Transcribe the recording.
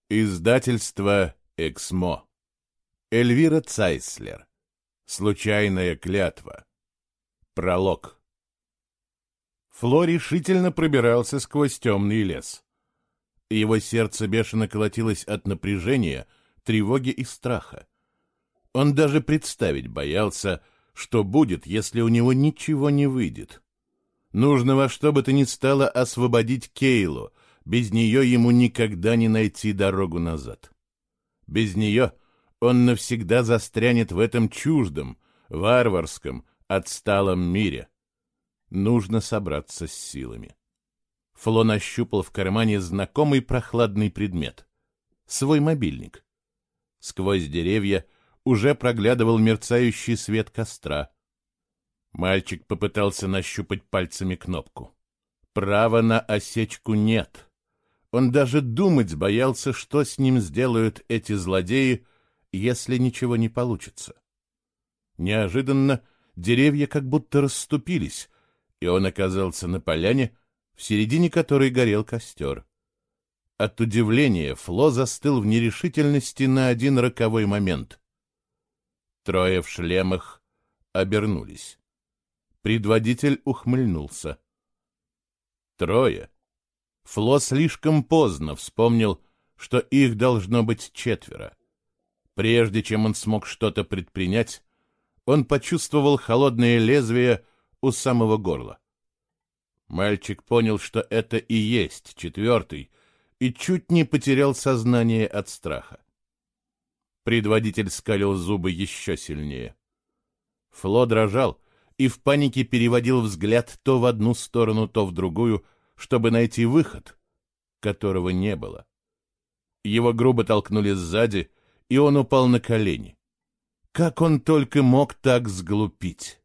Издательство «Эксмо». Эльвира Цайслер. Случайная клятва. Пролог. Фло решительно пробирался сквозь темный лес. Его сердце бешено колотилось от напряжения, тревоги и страха. Он даже представить боялся, что будет, если у него ничего не выйдет. Нужно во что бы то ни стало освободить Кейлу. Без нее ему никогда не найти дорогу назад. Без нее он навсегда застрянет в этом чуждом, варварском, отсталом мире. Нужно собраться с силами. Фло нащупал в кармане знакомый прохладный предмет — свой мобильник. Сквозь деревья уже проглядывал мерцающий свет костра. Мальчик попытался нащупать пальцами кнопку. Права на осечку нет. Он даже думать боялся, что с ним сделают эти злодеи, если ничего не получится. Неожиданно деревья как будто расступились, и он оказался на поляне, в середине которой горел костер. От удивления Фло застыл в нерешительности на один роковой момент. Трое в шлемах обернулись. Предводитель ухмыльнулся. Трое. Фло слишком поздно вспомнил, что их должно быть четверо. Прежде чем он смог что-то предпринять, он почувствовал холодное лезвие у самого горла. Мальчик понял, что это и есть четвертый, и чуть не потерял сознание от страха. Предводитель скалил зубы еще сильнее. Фло дрожал и в панике переводил взгляд то в одну сторону, то в другую, чтобы найти выход, которого не было. Его грубо толкнули сзади, и он упал на колени. Как он только мог так сглупить?